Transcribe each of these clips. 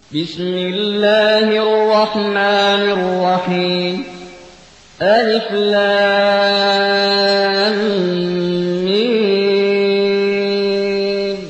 بسم الله الرحمن الرحيم ألف لام ميم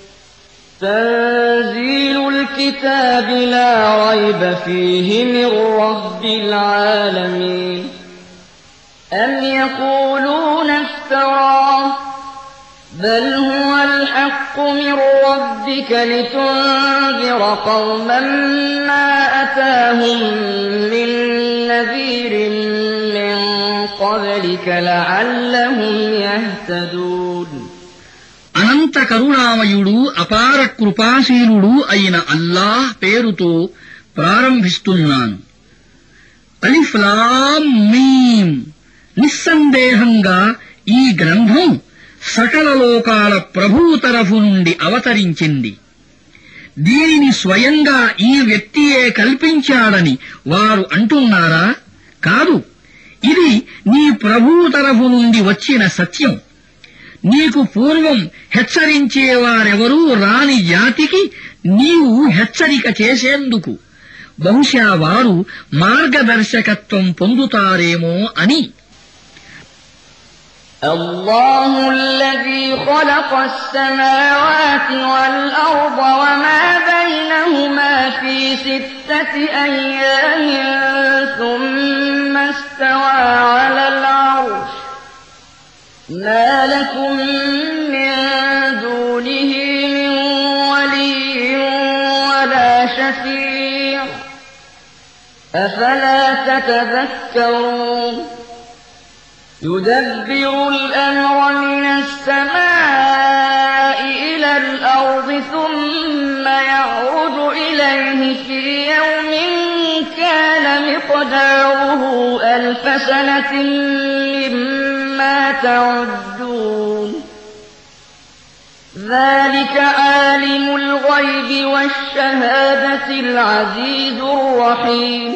تنزيل الكتاب لا ريب فيه من رب العالمين أم يقولون افتراه بل هو الحق من ربك لتنذر قوما ما أتاهم من نذير من قبلك لعلهم يهتدون అనంత కరుణామయుడు అపార కృపాశీలుడు అయిన అల్లాహ్ పేరుతో ప్రారంభిస్తున్నాను. అలిఫ్ లామ్ మీమ్. నిస్సందేహంగా ఈ గ్రంథం సకల లోకాల ప్రభువు తరఫు నుండి అవతరించింది. దీనిని స్వయంగా ఈ వ్యక్తియే కల్పించాడని వారు అంటున్నారా? కాదు, ఇది నీ ప్రభువు తరఫు నుండి వచ్చిన సత్యం. నీకు పూర్వం హెచ్చరించేవారెవరూ రాని జాతికి నీవు హెచ్చరిక చేసేందుకు బహుశా వారు మార్గదర్శకత్వం పొందుతారేమో అని. الله الذي خلق السماوات والأرض وما بينهما في 6 أيام ثم استوى على العرش ما لكم من دونه من ولي ولا شفيع أفلا تتذكرون يدبر الأمر من السماء إلى الأرض ثم يعرج إليه في يوم كان مقداره 1000 سنة مما تعدون ذلك عالم الغيب والشهادة العزيز الرحيم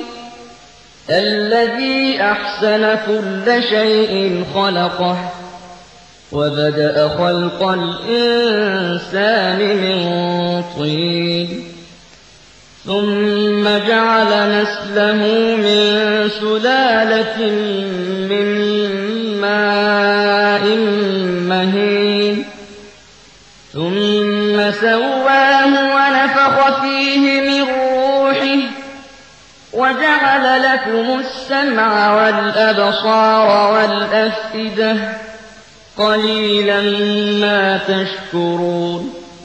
الذي أحسن كل شيء خلقه وبدأ خلق الإنسان من طين ثم جعل نسله من سلالة من ماء مهين ثم سواه ونفخ فيه من روحه وجعل لكم السمع والأبصار والأفئدة قليلا ما تشكرون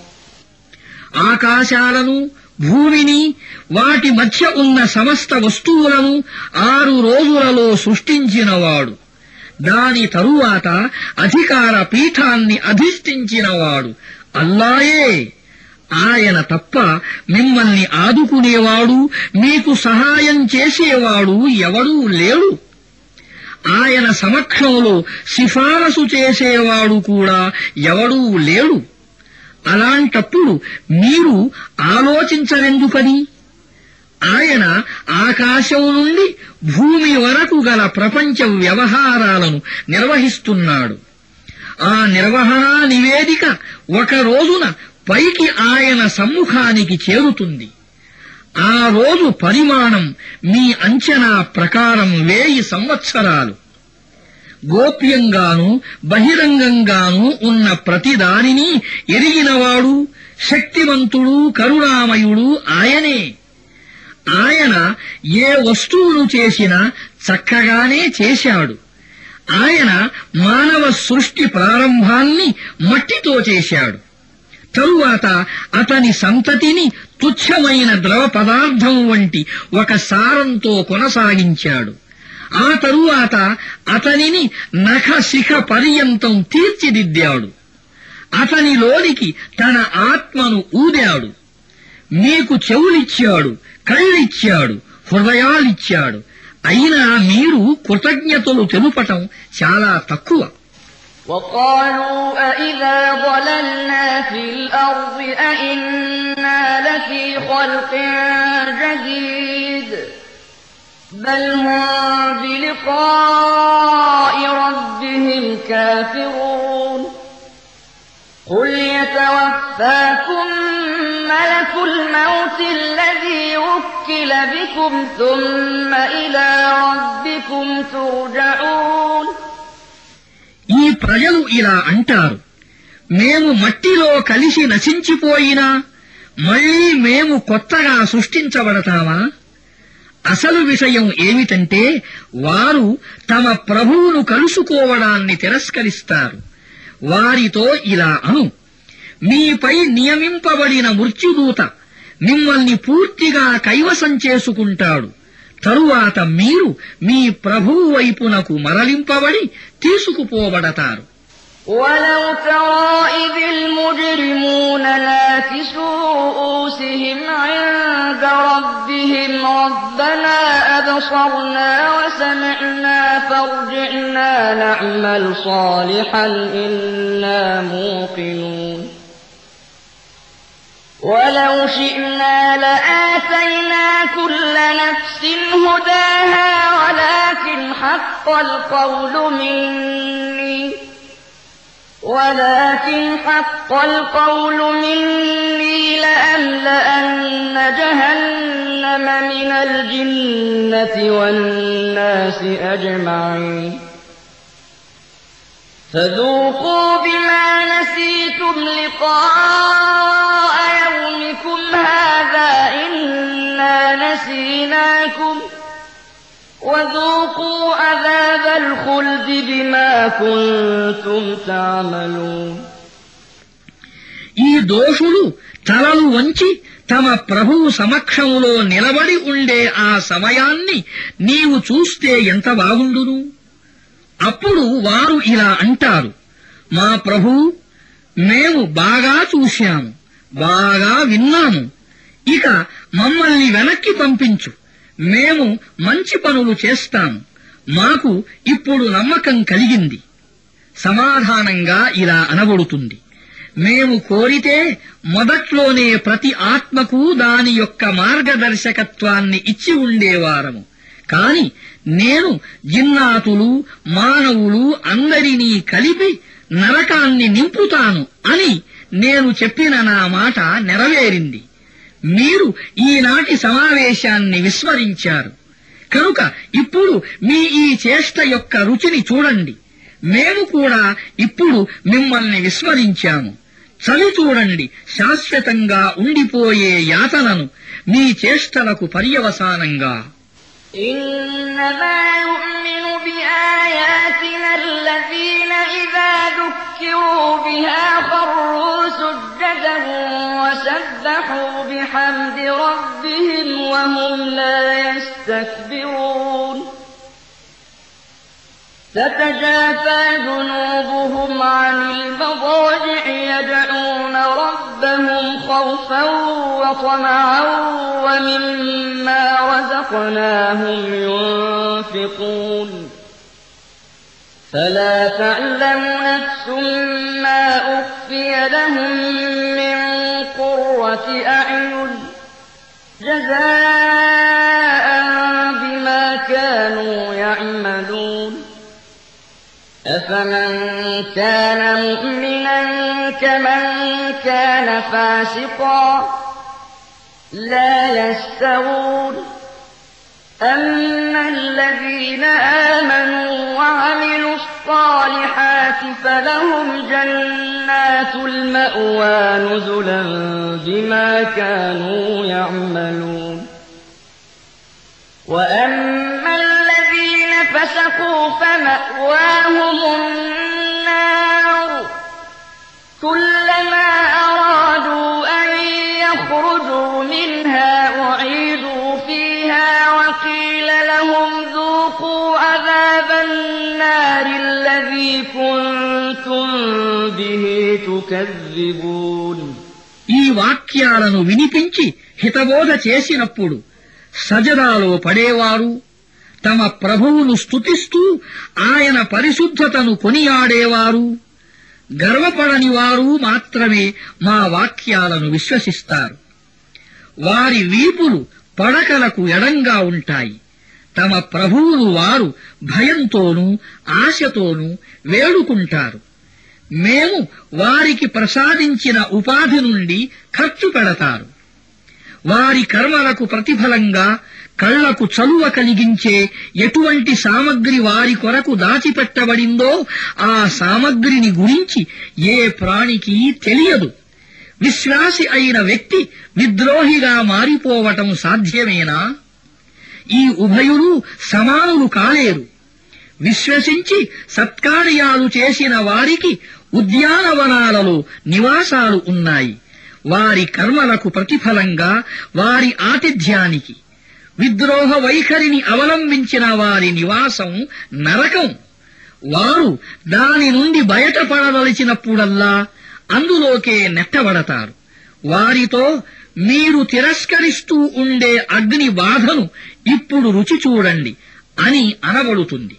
ఆకాశాలను భూమిని వాటి మధ్య ఉన్న సమస్త వస్తువులను 6 రోజులలో సృష్టించినవాడు. దాని తరువాత అధికార పీఠాన్ని అధిష్ఠించినవాడు అల్లాయే. ఆయన తప్ప మిమ్మల్ని ఆదుకునేవాడు, మీకు సహాయం చేసేవాడు ఎవడూ లేడు. ఆయన సమక్షంలో సిఫారసు చేసేవాడు కూడా ఎవడూ లేడు. అలాంటప్పుడు మీరు ఆలోచించరెందుకని? ఆయన ఆకాశం నుండి భూమి వరకు గల ప్రపంచ వ్యవహారాలను నిర్వహిస్తున్నాడు. ఆ నిర్వహణా నివేదిక ఒక రోజున పైకి ఆయన సమ్ముఖానికి చేరుతుంది. ఆ రోజు పరిమాణం మీ అంచనా ప్రకారం 1000 సంవత్సరాలు. గోప్యంగానూ బహిరంగంగానూ ఉన్న ప్రతిదానిని ఎరిగినవాడు, శక్తివంతుడు, కరుణామయుడు ఆయనే. ఆయన ఏ వస్తువును చేసినా చక్కగానే చేశాడు. ఆయన మానవ సృష్టి ప్రారంభాన్ని మట్టితో చేశాడు. తరువాత అతని సంతతిని తుచ్చమైన ద్రవ పదార్థం వంటి ఒక సారంతో కొనసాగించాడు. ఆ తరువాత అతనిని నఖశిఖ పర్యంతం తీర్చిదిద్దాడు. అతనిలోనికి తన ఆత్మను ఊదాడు. మీకు చెవులిచ్చాడు, కళ్ళిచ్చాడు, హృదయాలిచ్చాడు. అయినా మీరు కృతజ్ఞతలు తెలుపటం చాలా తక్కువ. وقالوا أئذا ضللنا في الأرض أئنا لفي خلق جديد بل هم بلقاء ربهم كافرون قل يتوفاكم ملك ملك الموت الذي وكل بكم ثم إلى ربكم ترجعون. ఈ ప్రజలు ఇలా అంటారు, మేము మట్టిలో కలిసి నశించిపోయినా మళ్లీ మేము కొత్తగా సృష్టించబడతామా? అసలు విషయం ఏమిటంటే వారు తమ ప్రభువును కలుసుకోవడాన్ని తిరస్కరిస్తారు. వారితో ఇలా అను, మీపై నియమింపబడిన మృత్యుదూత మిమ్మల్ని పూర్తిగా కైవసం చేసుకుంటాడు. తరువాత మీరు మీ ప్రభువు వైపునకు మరలింపబడి తీసుకుపోబడతారు. ولو ترى إذ المجرمون ناكسوا رؤوسهم عند ربهم ربنا أبصرنا وسمعنا فارجعنا نعمل صالحا إنا موقنون. ولو شئنا لآتينا كل نفس هداها ولكن حق القول مني لأملأن جهنم من الجنة والناس أجمعين. فذوقوا بما نسيتم لقاء يومكم هذا إنا نسيناكم وذوقوا عذاب الخلد بما كنتم تعملون. ఈ దోషులు తలలు వంచి తమ ప్రభువు సమక్షములో నిలబడి ఉండే ఆ సమయాన్ని నీవు చూస్తే ఎంత బాగుండును. అప్పుడు వారు ఇలా అంటారు, మా ప్రభువు, మేము బాగా చూశాము, బాగా విన్నాము, ఇక మమ్మల్ని వెనక్కి పంపించు, మేము మంచి పనులు చేస్తాము, మాకు ఇప్పుడు నమ్మకం కలిగింది. సమాధానంగా ఇలా అనబడుతుంది, మేము కోరితే మొదట్లోనే ప్రతి ఆత్మకు దాని యొక్క మార్గదర్శకత్వాన్ని ఇచ్చి ఉండేవారము. కాని నేను జిన్నాతులు మానవులు అందరినీ కలిపి నరకాన్ని నింపుతాను అని నేను చెప్పిన నా మాట నెరవేరింది. మీరు ఈనాటి సమావేశాన్ని విస్మరించారు కనుక ఇప్పుడు మీ ఈ చేష్ట యొక్క రుచిని చూడండి. మేము కూడా ఇప్పుడు మిమ్మల్ని విస్మరించాము. చవి చూడండి శాశ్వతంగా ఉండిపోయే యాతనను మీ చేష్టలకు పర్యవసానంగా. إنما يؤمن بآياتنا الذين إذا ذكروا بها خروا سجدا وسبحوا بحمد ربهم وهم لا يستكبرون. تتجافى جنوبهم عن المضاجع يدعون ربهم خوفا وطمعا ومما رزقناهم ينفقون. فلا تعلم نفس ما أخفي لهم من قرة أعين جزاء بما كانوا يعملون. أفمن كان مؤمنا كمن كان فاسقا لا يستوون. أما الذين آمنوا وعملوا الصالحات فلهم جنات المأوى نزلا بما كانوا يعملون. وأما الذين فسقوا فمأواهم النار كلما أرادوا أن يخرجوا منها أعيدوا فيها وقيل لهم ذوقوا عذاب النار الذي كنتم به تكذبون. ఈ వాక్యాలను వినిపించి హితబోధ చేసినప్పుడు సజదాలో పడేవారు, తమ ప్రభువును స్తుతిస్తూ ఆయన పరిశుద్ధతను కొనియాడేవారు, గర్వపడని వారు మాత్రమే మా వాక్యాలను విశ్వసిస్తారు. వారి వీపులు పడకలకు ఎడంగా ఉంటాయి. తమ ప్రభువును వారు భయంతోనూ ఆశతోనూ వేడుకుంటారు. మేము వారికి ప్రసాదించిన ఉపాధి నుండి ఖర్చు పెడతారు. వారి కర్మలకు ప్రతిఫలంగా కళ్లకు చలువ కలిగించే ఎటువంటి సామగ్రి వారి కొరకు దాచిపెట్టబడిందో ఆ సామగ్రిని గురించి ఏ ప్రాణికి తెలియదు. విశ్వాసి అయిన వ్యక్తి విద్రోహిగా మారిపోవటం సాధ్యమేనా? ఈ ఉభయులు సమానులు కాలేరు. విశ్వసించి సత్కార్యాలు చేసిన వారికి ఉద్యానవనాలలో నివాసాలు ఉన్నాయి. వారి కర్మలకు ప్రతిఫలంగా వారి ఆతిథ్యానికి. విద్రోహ వైఖరిని అవలంబించిన వారి నివాసం నరకం. వారు దాని నుండి బయటపడదలిచినప్పుడల్లా అందులోకే నెట్టబడతారు. వారితో మీరు తిరస్కరిస్తూ ఉండే అగ్ని బాధను ఇప్పుడు రుచి చూడండి అని అనబడుతుంది.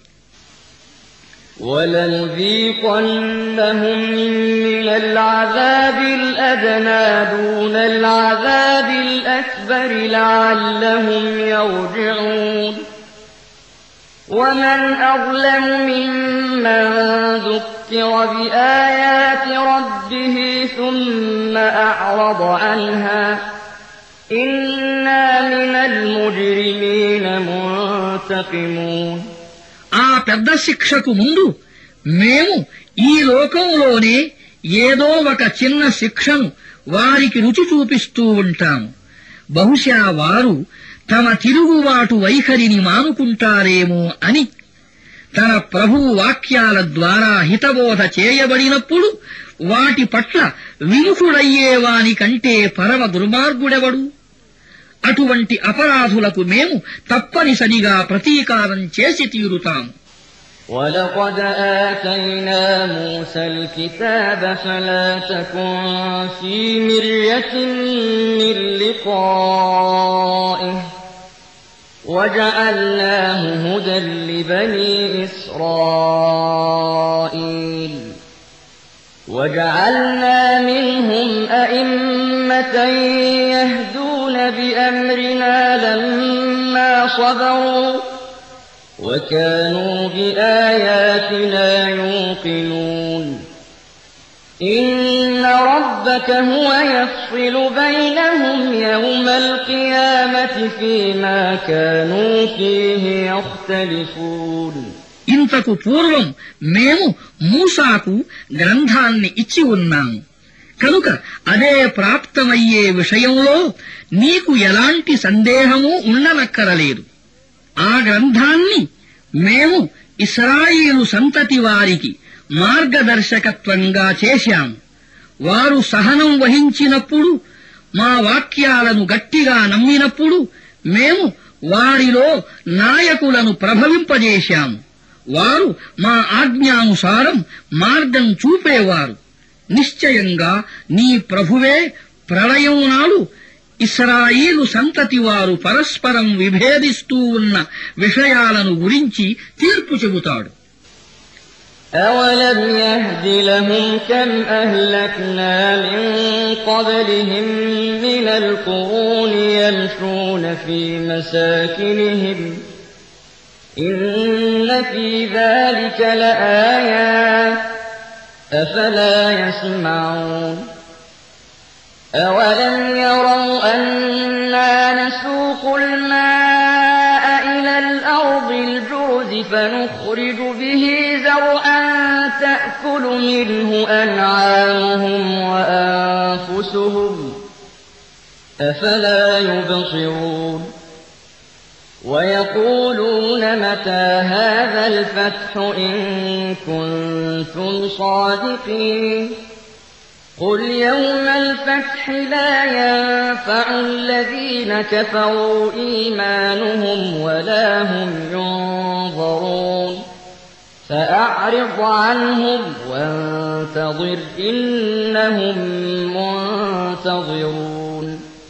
وَلَنُذِيقَنَّهُم مِّنَ الْعَذَابِ الْأَدْنَىٰ دُونَ الْعَذَابِ الْأَكْبَرِ لَعَلَّهُمْ يَرْجِعُونَ وَمَنْ أَظْلَمُ مِمَّن ذُكِّرَ بِآيَاتِ رَبِّهِ ثُمَّ أَعْرَضَ عَنْهَا إِنَّا مِنَ الْمُجْرِمِينَ مُنتَقِمُونَ. ఆ పెద్ద శిక్షకు ముందు మేము ఈ లోకంలోనే ఏదో ఒక చిన్న శిక్షను వారికి రుచి చూపిస్తూ ఉంటాము. బహుశా వారు తమ తిరుగుబాటు వైఖరిని మానుకుంటారేమో అని. తన ప్రభువు వాక్యాల ద్వారా హితబోధ చేయబడినప్పుడు వాటి పట్ల విముఖుడయ్యేవాని కంటే పరమ దుర్మార్గుడెవడు? అటువంటి అపరాధులకు మేము తప్పనిసరిగా ప్రతీకారం చేసి తీరుతాము. وَلَقَدْ آتَيْنَا مُوسَى الْكِتَابَ فَلَا تَكُن فِي مِرْيَةٍ مِّن لِّقَائِهِ وَجَعَلْنَاهُ هُدًى لِّبَنِي إِسْرَائِيلَ وَجَعَلْنَا مِنْهُمْ أَئِمَّةً يَهْدُونَ بِأَمْرِنَا لَمَّا صَبَرُوا وَكَانُوا بِآيَاتِنَا يُوقِنُونَ. إِنَّ رَبَّكَ هُوَ يَفْصِلُ بَيْنَهُمْ يَوْمَ الْقِيَامَةِ فِيمَا كَانُوا فِيهِ يَخْتَلِفُونَ. ఇంతకు పూర్వం మేము మూసాకు గ్రంథాన్ని ఇచ్చి ఉన్నాము కనుక అదే ప్రాప్తమయ్యే విషయంలో నీకు ఎలాంటి సందేహమూ ఉండనక్కరలేదు. ఆ గ్రంథాన్ని మేము ఇశ్రాయేలు సంతతి వారికి మార్గదర్శకత్వంగా చేశాము. వారు సహనం వహించినప్పుడు, మా వాక్యాలను గట్టిగా నమ్మినప్పుడు మేము వారిలో నాయకులను ప్రభవింపజేశాము. వారు మా ఆజ్ఞానుసారం మార్గం చూపేవారు. నిశ్చయంగా నీ ప్రభువే ప్రళయం నాడు ఇశ్రాయేలు సంతతి వారు పరస్పరం విభేదిస్తూ ఉన్న విషయాలను గురించి తీర్పు చెబుతాడు. أَوَلَمْ يَهْدِ لَهُمْ كَمْ أَهْلَكْنَا مِن قَبْلِهِم مِّنَ الْقُرُونِ يَمْشُونَ فِي مَسَاكِنِهِمْ إِنَّ فِي ذَلِكَ لَآيَاتٍ أَفَلَا يَسْمَعُونَ أَوَلَمْ يَرَوْا أَنَّا نَسُوقُ الْمَاءَ إِلَى الْأَرْضِ الْجُرُزِ فَنُخْرِجُ بِهِ زَرْعًا تَأْكُلُ مِنْهُ أَنْعَامُهُمْ وَأَنفُسُهُمْ أَفَلَا يُبْصِرُونَ وَيَقُولُونَ مَتَىٰ هَٰذَا الْفَتْحُ إِن كُنتُمْ صَادِقِينَ قُلْ يَوْمَ الْفَتْحِ لَا يَنفَعُ الَّذِينَ كَفَرُوا إِيمَانُهُمْ وَلَا هُمْ يُنظَرُونَ فَأَعْرِضْ عَنْهُمْ وَانتَظِرْ إِنَّهُمْ مُنتَظِرُونَ.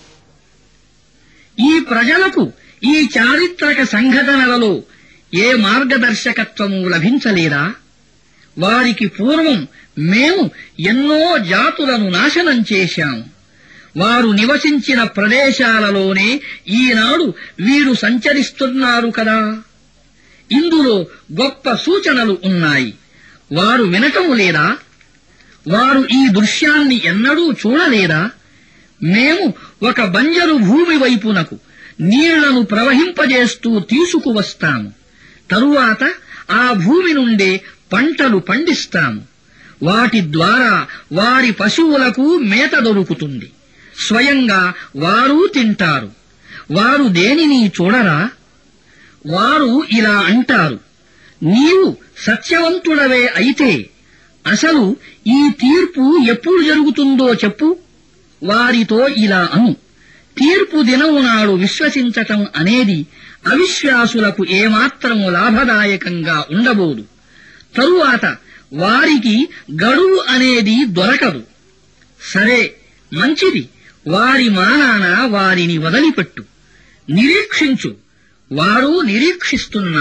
ఈ ప్రజలకు ఈ చారిత్రక సంఘటనలలో ఏ మార్గదర్శకత్వము లభించలేదా? వారికి పూర్వం మేము ఎన్నో జాతులను నాశనం చేశాము. వారు నివసించిన ప్రదేశాలలోనే ఈనాడు వీరు సంచరిస్తున్నారు కదా. ఇందులో గొప్ప సూచనలు ఉన్నాయి. వారు వినటం లేదా? వారు ఈ దృశ్యాన్ని ఎన్నడూ చూడలేదా? మేము ఒక బంజరు భూమి వైపునకు నీళ్లను ప్రవహింపజేస్తూ తీసుకువస్తాము. తరువాత ఆ భూమి నుండే పంటలు పండిస్తాము. వాటి ద్వారా వారి పశువులకు మేత దొరుకుతుంది. స్వయంగా వారు తింటారు. వారు దేనిని చూడరా? వారు ఇలా అంటారు, నీవు సత్యవంతుడవే అయితే అసలు ఈ తీర్పు ఎప్పుడు జరుగుతుందో చెప్పు. వారితో ఇలా అను, తీర్పు దినము నాడు విశ్వసించటం అనేది అవిశ్వాసులకు ఏమాత్రం లాభదాయకంగా ఉండబోదు. తరువాత వారికి గడువు అనేది దొరకదు. సరే, మంచిది, వారి మానాన వారిని వదిలిపెట్టు. నిరీక్షించు, వారు నిరీక్షిస్తున్నారు.